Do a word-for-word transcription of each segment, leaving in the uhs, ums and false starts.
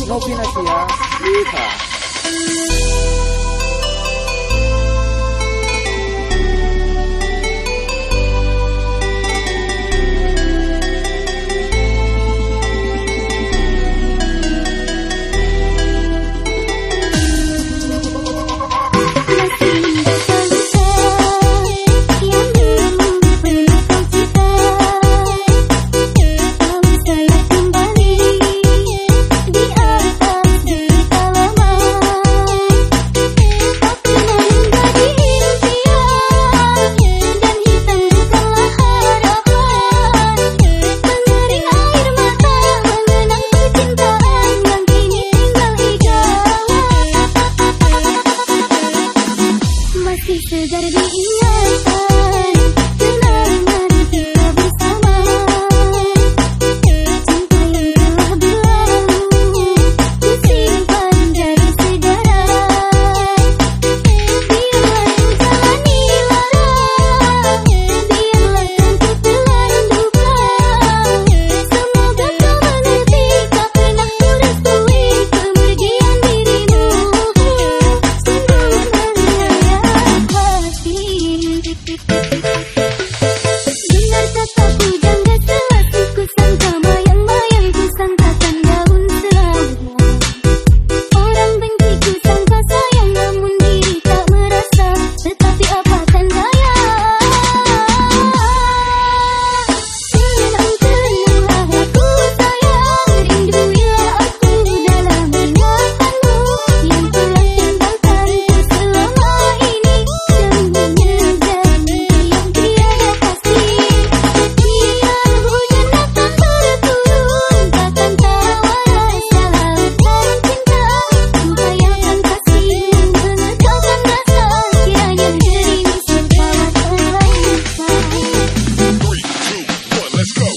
Novinasia, Iha. Segar diingatan, kenangan kita bersama. Cinta yang telah berlalu, ku simpan dari sejarah. Biarlah jalani lara, biarlah tentu telan duka. Semoga kau mengerti, tak pernah ku restui kepergian dirimu. Sungguh benar kataku jangga selasi, ku sangka mayang-mayang, ku sangkakan daun selama. Orang benci ku sangka sayang, namun diri tak merasa. Tetapi apakan daya, dengan engkau aku sayang. Rindu bila aku dalam ingatanmu, yang telah tinggalkanku selama ini. Sembunyi dan mimpi yang tiada pasti. Biar hujan datang berturun, takkan tahu rasa lautan cinta. Ku hayalkan kasih mengekaukan rasa, kiranya gerimis berkawatan luka. Let's go.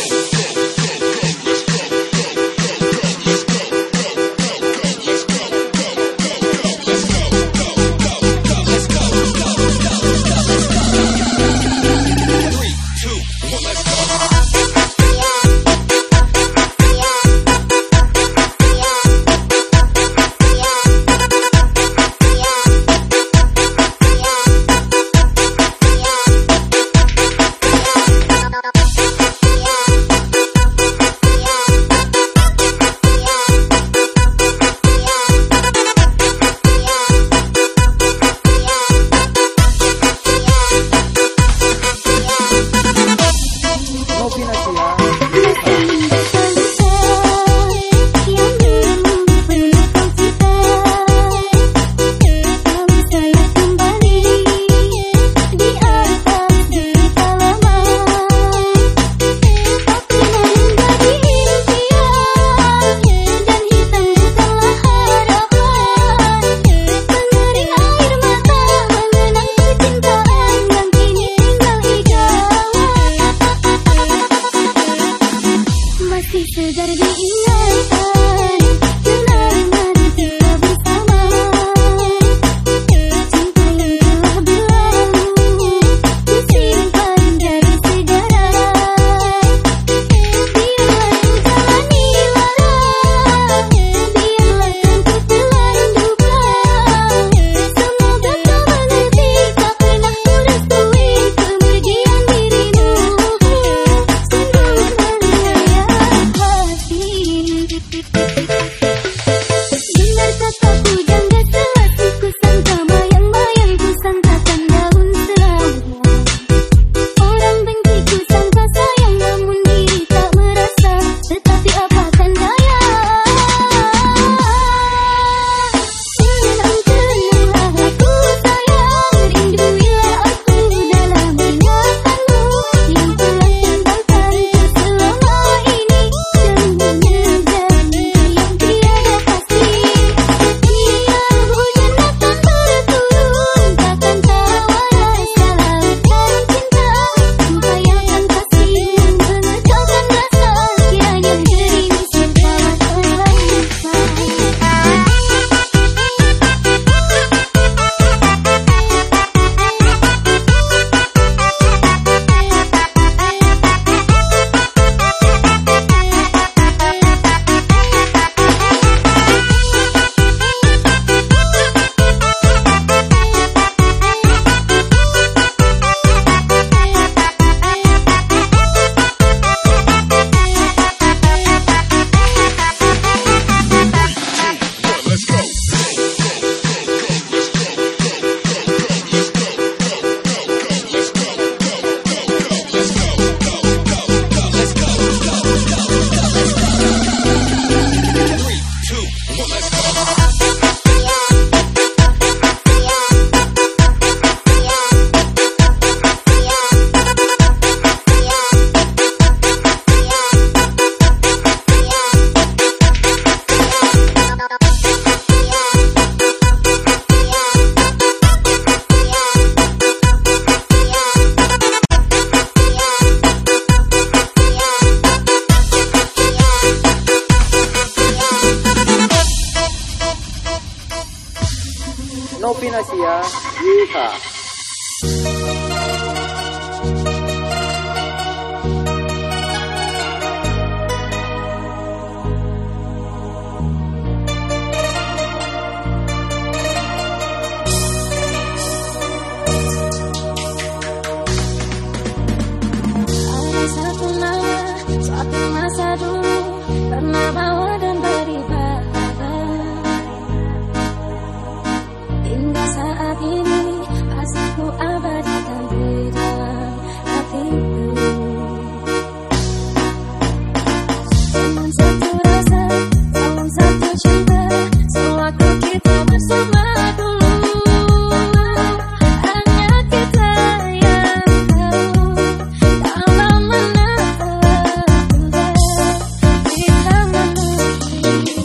Segar diingatan, kenangan kita bersama. Cinta yang telah berlalu, ku simpan dari sejarah. Biarlah jalani lara, biarlah tentu telan duka. Semoga kau mengerti, tak pernah ku restui kepergian dirimu. Sungguh melayang hati. Benar kataku jangga selasi, ku sangka mayang-mayang, ku sangkakan daun selama. Orang benci ku sangka sayang, namun diri tak merasa. Tetapi apakan daya, dengan engkau aku sayang. Rindu bila aku dalam ingatanmu, yang telah tinggalkanku selama ini. Sembunyi dan mimpi yang Novinasia, Yeehaw. Satu nama, suatu masa dulu pernah bawa dan beri bahagia. Hingga saat ini masih ku abadikan di dalam hatiku. Cuma satu rasa, cuma satu cinta, sewaktu kita bersama dulu. Hanya kita yang tahu dalam mana kita menuju.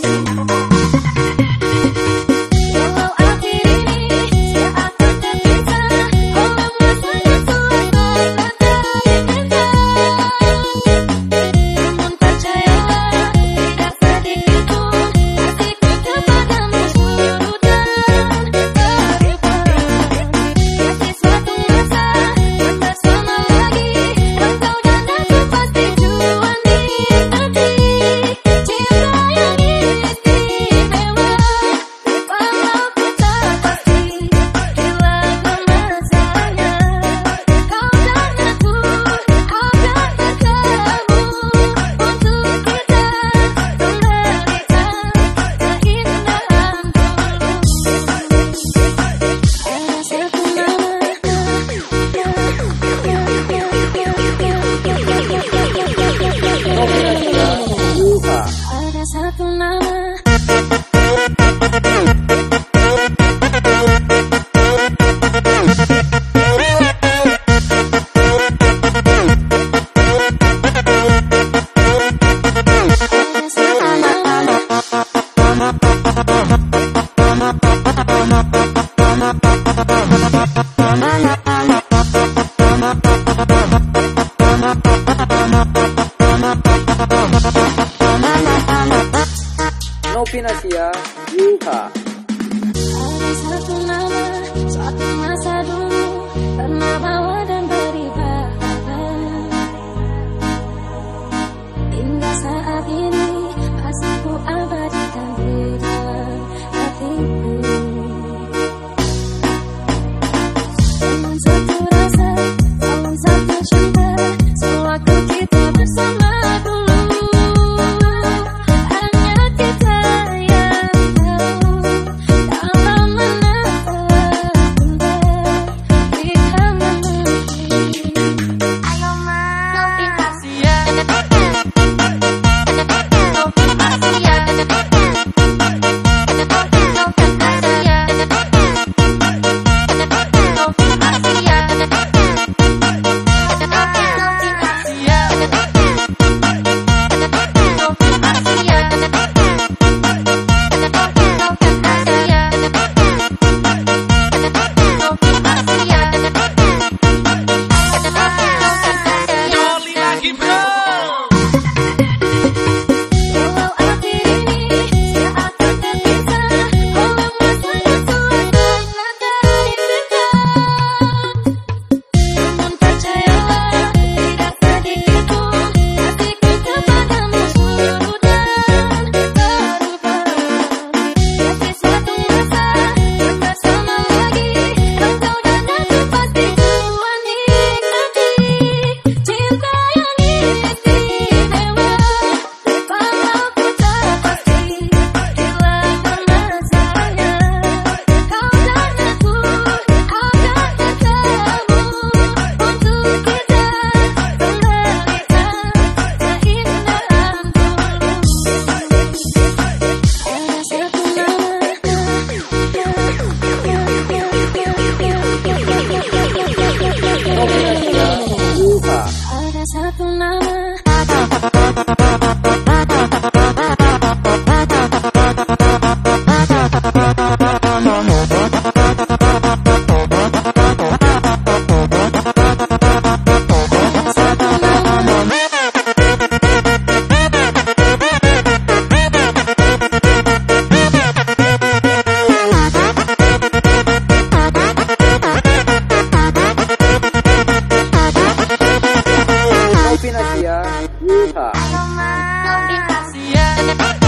Walau akhir ini tak akan terpisah, walau masanya selesai tak indah. Namun percayalah, tidak sedikit pun kasihku kepadamu surut dan berubah. Kasih suatu masa yang bersama lagi, engkau dan aku pasti juang nikmati cinta yang istimewa. Walau kita pasti kehilangan masanya, kau dan aku akan bertemu untuk kita kembalikan keindahan dulu. Ada satu nama, Yeehaw. ada satu nama. Novinasia, Yeehaw. Ada satu nama, suatu masa dulu pernah bawa dan beri bahagia. Hingga saat ini masih ku abadikan di dalam hatiku. Cuma satu rasa, cuma satu cinta, sewaktu kita bersama dulu. Hanya kita yang tahu dalam mana bunda kita menuju. Ayo mas, Novinasia. Yuha. Ayo ma, dikasih ya.